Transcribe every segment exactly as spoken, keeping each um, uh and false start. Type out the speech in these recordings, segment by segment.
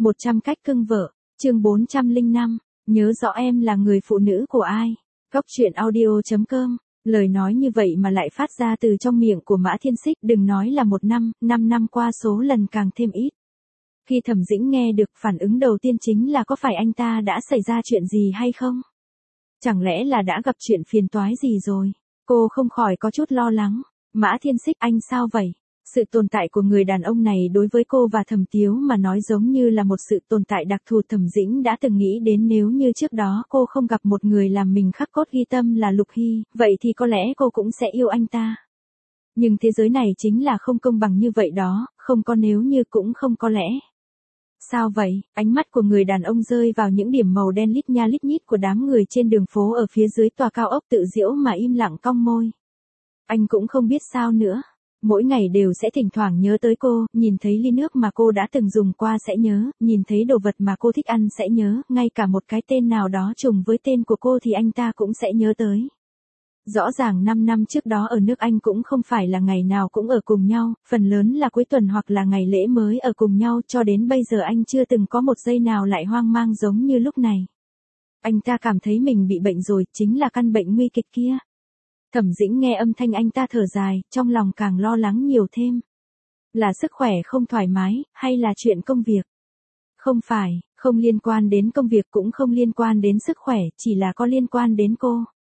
một trăm cách cưng vợ, chương bốn trăm lẻ năm, nhớ rõ em là người phụ nữ của ai. Góc truyện audio chấm com, lời nói như vậy mà lại phát ra từ trong miệng của Mã Thiên Xích, đừng nói là một năm, năm năm qua số lần càng thêm ít. Khi Thẩm Dĩnh nghe được, phản ứng đầu tiên chính là có phải anh ta đã xảy ra chuyện gì hay không? Chẳng lẽ là đã gặp chuyện phiền toái gì rồi? Cô không khỏi có chút lo lắng. Mã Thiên Xích, anh sao vậy? Sự tồn tại của người đàn ông này đối với cô và Thẩm Tiếu mà nói giống như là một sự tồn tại đặc thù. Thẩm Dĩnh đã từng nghĩ đến nếu như trước đó cô không gặp một người làm mình khắc cốt ghi tâm là Lục Hy, vậy thì có lẽ cô cũng sẽ yêu anh ta. Nhưng thế giới này chính là không công bằng như vậy đó, không có nếu như cũng không có lẽ. Sao vậy? Ánh mắt của người đàn ông rơi vào những điểm màu đen lít nha lít nhít của đám người trên đường phố ở phía dưới tòa cao ốc tự diễu mà im lặng cong môi. Anh cũng không biết sao nữa. Mỗi ngày đều sẽ thỉnh thoảng nhớ tới cô, nhìn thấy ly nước mà cô đã từng dùng qua sẽ nhớ, nhìn thấy đồ vật mà cô thích ăn sẽ nhớ, ngay cả một cái tên nào đó trùng với tên của cô thì anh ta cũng sẽ nhớ tới. Rõ ràng năm năm trước đó ở nước Anh cũng không phải là ngày nào cũng ở cùng nhau, phần lớn là cuối tuần hoặc là ngày lễ mới ở cùng nhau, cho đến bây giờ anh chưa từng có một giây nào lại hoang mang giống như lúc này. Anh ta cảm thấy mình bị bệnh rồi, chính là căn bệnh nguy kịch kia. Thẩm Dĩnh nghe âm thanh anh ta thở dài, trong lòng càng lo lắng nhiều thêm. Là sức khỏe không thoải mái, hay là chuyện công việc? Không phải, không liên quan đến công việc cũng không liên quan đến sức khỏe, chỉ là có liên quan đến cô.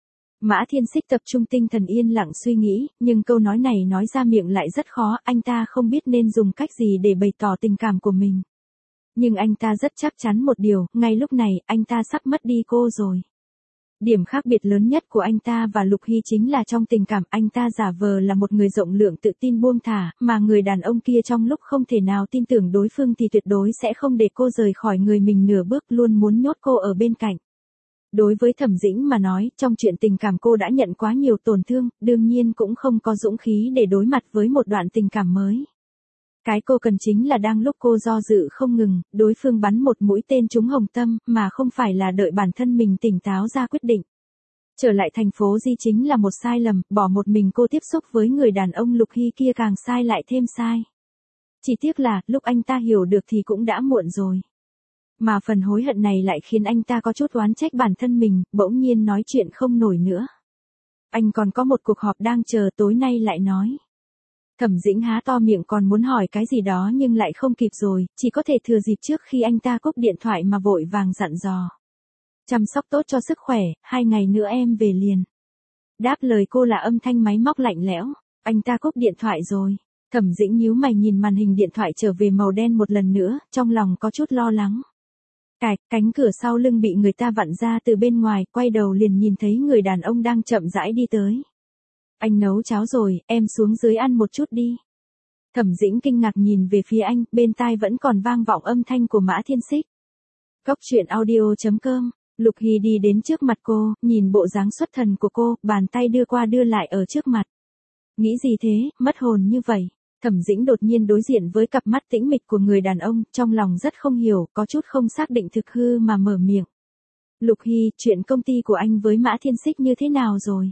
Mã Thiên Xích tập trung tinh thần yên lặng suy nghĩ, nhưng câu nói này nói ra miệng lại rất khó, anh ta không biết nên dùng cách gì để bày tỏ tình cảm của mình. Nhưng anh ta rất chắc chắn một điều, ngay lúc này, anh ta sắp mất đi cô rồi. Điểm khác biệt lớn nhất của anh ta và Lục Hy chính là trong tình cảm, anh ta giả vờ là một người rộng lượng tự tin buông thả, mà người đàn ông kia trong lúc không thể nào tin tưởng đối phương thì tuyệt đối sẽ không để cô rời khỏi người mình nửa bước, luôn muốn nhốt cô ở bên cạnh. Đối với Thẩm Dĩnh mà nói, trong chuyện tình cảm cô đã nhận quá nhiều tổn thương, đương nhiên cũng không có dũng khí để đối mặt với một đoạn tình cảm mới. Cái cô cần chính là đang lúc cô do dự không ngừng, đối phương bắn một mũi tên trúng hồng tâm, mà không phải là đợi bản thân mình tỉnh táo ra quyết định. Trở lại thành phố Di chính là một sai lầm, bỏ một mình cô tiếp xúc với người đàn ông Lục Hy kia càng sai lại thêm sai. Chỉ tiếc là, lúc anh ta hiểu được thì cũng đã muộn rồi. Mà phần hối hận này lại khiến anh ta có chút oán trách bản thân mình, bỗng nhiên nói chuyện không nổi nữa. Anh còn có một cuộc họp đang chờ, tối nay lại nói. Thẩm Dĩnh há to miệng còn muốn hỏi cái gì đó nhưng lại không kịp rồi, chỉ có thể thừa dịp trước khi anh ta cúp điện thoại mà vội vàng dặn dò. Chăm sóc tốt cho sức khỏe, hai ngày nữa em về liền. Đáp lời cô là âm thanh máy móc lạnh lẽo, anh ta cúp điện thoại rồi. Thẩm Dĩnh nhíu mày nhìn màn hình điện thoại trở về màu đen một lần nữa, trong lòng có chút lo lắng. Cạch, cánh cửa sau lưng bị người ta vặn ra từ bên ngoài, quay đầu liền nhìn thấy người đàn ông đang chậm rãi đi tới. Anh nấu cháo rồi, em xuống dưới ăn một chút đi. Thẩm Dĩnh kinh ngạc nhìn về phía anh, bên tai vẫn còn vang vọng âm thanh của Mã Thiên Xích. Góc truyện audio chấm com, Lục Hy đi đến trước mặt cô, nhìn bộ dáng xuất thần của cô, bàn tay đưa qua đưa lại ở trước mặt. Nghĩ gì thế, mất hồn như vậy? Thẩm Dĩnh đột nhiên đối diện với cặp mắt tĩnh mịch của người đàn ông, trong lòng rất không hiểu, có chút không xác định thực hư mà mở miệng. Lục Hy, chuyện công ty của anh với Mã Thiên Xích như thế nào rồi?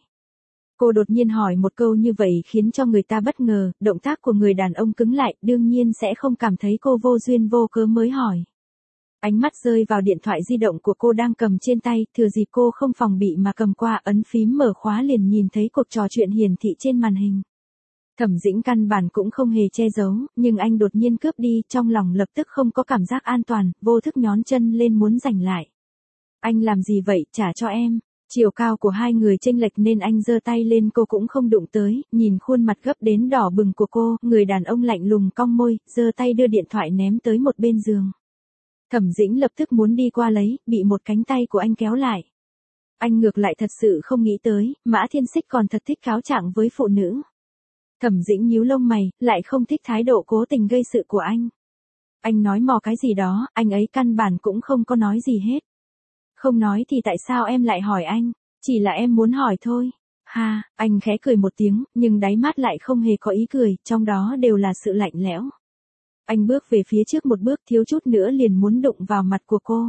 Cô đột nhiên hỏi một câu như vậy khiến cho người ta bất ngờ, động tác của người đàn ông cứng lại, đương nhiên sẽ không cảm thấy cô vô duyên vô cớ mới hỏi. Ánh mắt rơi vào điện thoại di động của cô đang cầm trên tay, thừa dịp cô không phòng bị mà cầm qua ấn phím mở khóa liền nhìn thấy cuộc trò chuyện hiển thị trên màn hình. Thẩm Dĩnh căn bản cũng không hề che giấu, nhưng anh đột nhiên cướp đi, trong lòng lập tức không có cảm giác an toàn, vô thức nhón chân lên muốn giành lại. Anh làm gì vậy, trả cho em. Chiều cao của hai người chênh lệch nên anh giơ tay lên cô cũng không đụng tới, nhìn khuôn mặt gấp đến đỏ bừng của cô, người đàn ông lạnh lùng cong môi, giơ tay đưa điện thoại ném tới một bên giường. Thẩm Dĩnh lập tức muốn đi qua lấy, bị một cánh tay của anh kéo lại. Anh ngược lại thật sự không nghĩ tới, Mã Thiên Xích còn thật thích cáo trạng với phụ nữ. Thẩm Dĩnh nhíu lông mày, lại không thích thái độ cố tình gây sự của anh. Anh nói mò cái gì đó, anh ấy căn bản cũng không có nói gì hết. Không nói thì tại sao em lại hỏi anh? Chỉ là em muốn hỏi thôi. Ha, anh khẽ cười một tiếng, nhưng đáy mắt lại không hề có ý cười, trong đó đều là sự lạnh lẽo. Anh bước về phía trước một bước, thiếu chút nữa liền muốn đụng vào mặt của cô.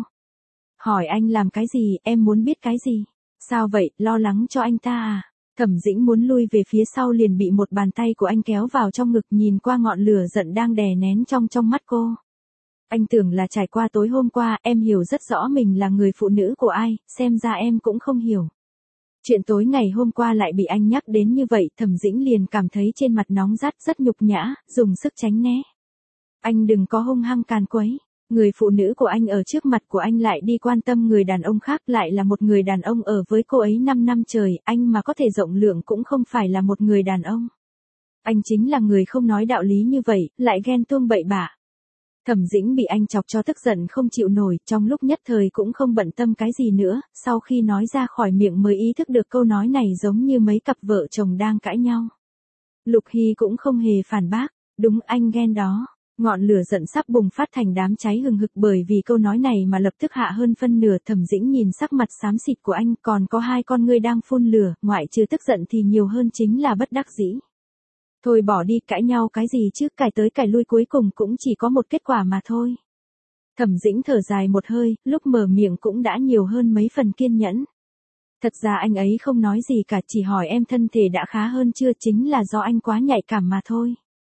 Hỏi anh làm cái gì, em muốn biết cái gì? Sao vậy, lo lắng cho anh ta à? Thẩm Dĩnh muốn lui về phía sau liền bị một bàn tay của anh kéo vào trong ngực, nhìn qua ngọn lửa giận đang đè nén trong trong mắt cô. Anh tưởng là trải qua tối hôm qua, em hiểu rất rõ mình là người phụ nữ của ai, xem ra em cũng không hiểu. Chuyện tối ngày hôm qua lại bị anh nhắc đến như vậy, Thẩm Dĩnh liền cảm thấy trên mặt nóng rát rất nhục nhã, dùng sức tránh né. Anh đừng có hung hăng càn quấy. Người phụ nữ của anh ở trước mặt của anh lại đi quan tâm người đàn ông khác, lại là một người đàn ông ở với cô ấy năm năm trời, anh mà có thể rộng lượng cũng không phải là một người đàn ông. Anh chính là người không nói đạo lý như vậy, lại ghen tuông bậy bạ. Thẩm Dĩnh bị anh chọc cho tức giận không chịu nổi, trong lúc nhất thời cũng không bận tâm cái gì nữa, sau khi nói ra khỏi miệng mới ý thức được câu nói này giống như mấy cặp vợ chồng đang cãi nhau. Lục Hy cũng không hề phản bác, đúng anh ghen đó. Ngọn lửa giận sắp bùng phát thành đám cháy hừng hực bởi vì câu nói này mà lập tức hạ hơn phân nửa. Thẩm Dĩnh nhìn sắc mặt xám xịt của anh, còn có hai con ngươi đang phun lửa, ngoại trừ tức giận thì nhiều hơn chính là bất đắc dĩ. Thôi bỏ đi, cãi nhau cái gì chứ, cãi tới cãi lui cuối cùng cũng chỉ có một kết quả mà thôi. Thẩm Dĩnh thở dài một hơi, lúc mở miệng cũng đã nhiều hơn mấy phần kiên nhẫn. Thật ra anh ấy không nói gì cả, chỉ hỏi em thân thể đã khá hơn chưa, chính là do anh quá nhạy cảm mà thôi.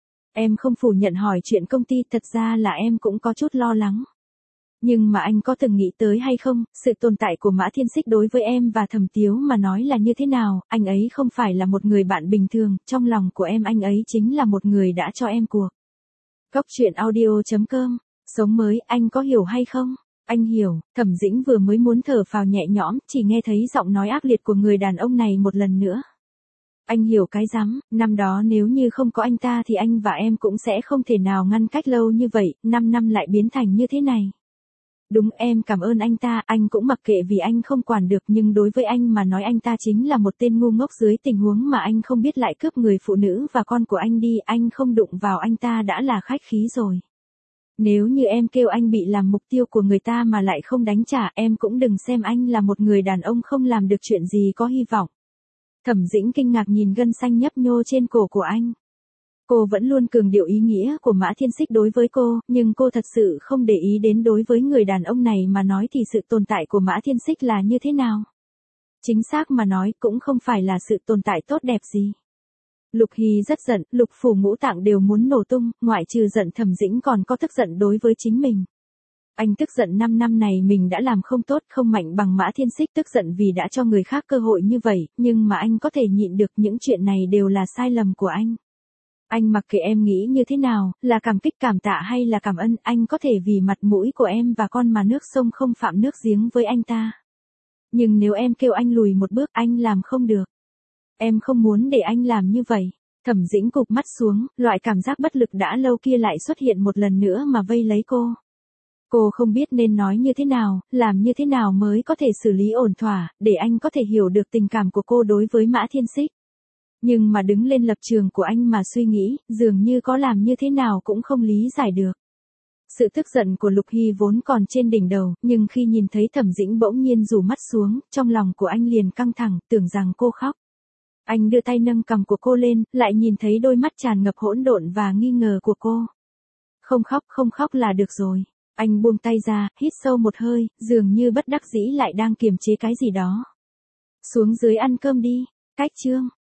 Em không phủ nhận hỏi chuyện công ty, thật ra là em cũng có chút lo lắng. Nhưng mà anh có từng nghĩ tới hay không, sự tồn tại của Mã Thiên Xích đối với em và Thẩm Tiếu mà nói là như thế nào, anh ấy không phải là một người bạn bình thường, trong lòng của em anh ấy chính là một người đã cho em cuộc. Góc truyện audio chấm com, sống mới, anh có hiểu hay không? Anh hiểu. Thẩm Dĩnh vừa mới muốn thở phào nhẹ nhõm, chỉ nghe thấy giọng nói ác liệt của người đàn ông này một lần nữa. Anh hiểu cái rắm, năm đó nếu như không có anh ta thì anh và em cũng sẽ không thể nào ngăn cách lâu như vậy, năm năm lại biến thành như thế này. Đúng, em cảm ơn anh ta, anh cũng mặc kệ vì anh không quản được, nhưng đối với anh mà nói anh ta chính là một tên ngu ngốc, dưới tình huống mà anh không biết lại cướp người phụ nữ và con của anh đi, anh không đụng vào anh ta đã là khách khí rồi. Nếu như em kêu anh bị làm mục tiêu của người ta mà lại không đánh trả, em cũng đừng xem anh là một người đàn ông không làm được chuyện gì có hy vọng. Thẩm Dĩnh kinh ngạc nhìn gân xanh nhấp nhô trên cổ của anh. Cô vẫn luôn cường điệu ý nghĩa của Mã Thiên Xích đối với cô, nhưng cô thật sự không để ý đến đối với người đàn ông này mà nói thì sự tồn tại của Mã Thiên Xích là như thế nào. Chính xác mà nói cũng không phải là sự tồn tại tốt đẹp gì. Lục Hy rất giận, lục phủ ngũ tạng đều muốn nổ tung, ngoại trừ giận Thẩm Dĩnh còn có tức giận đối với chính mình. Anh tức giận năm năm này mình đã làm không tốt, không mạnh bằng Mã Thiên Xích, tức giận vì đã cho người khác cơ hội như vậy, nhưng mà anh có thể nhịn được, những chuyện này đều là sai lầm của anh. Anh mặc kệ em nghĩ như thế nào, là cảm kích cảm tạ hay là cảm ơn, anh có thể vì mặt mũi của em và con mà nước sông không phạm nước giếng với anh ta. Nhưng nếu em kêu anh lùi một bước, anh làm không được. Em không muốn để anh làm như vậy. Thẩm Dĩnh cụp mắt xuống, loại cảm giác bất lực đã lâu kia lại xuất hiện một lần nữa mà vây lấy cô. Cô không biết nên nói như thế nào, làm như thế nào mới có thể xử lý ổn thỏa, để anh có thể hiểu được tình cảm của cô đối với Mã Thiên Xích. Nhưng mà đứng lên lập trường của anh mà suy nghĩ, dường như có làm như thế nào cũng không lý giải được. Sự tức giận của Lục Hy vốn còn trên đỉnh đầu, nhưng khi nhìn thấy Thẩm Dĩnh bỗng nhiên rủ mắt xuống, trong lòng của anh liền căng thẳng, tưởng rằng cô khóc. Anh đưa tay nâng cằm của cô lên, lại nhìn thấy đôi mắt tràn ngập hỗn độn và nghi ngờ của cô. Không khóc, không khóc là được rồi. Anh buông tay ra, hít sâu một hơi, dường như bất đắc dĩ lại đang kiềm chế cái gì đó. Xuống dưới ăn cơm đi. Cách chương.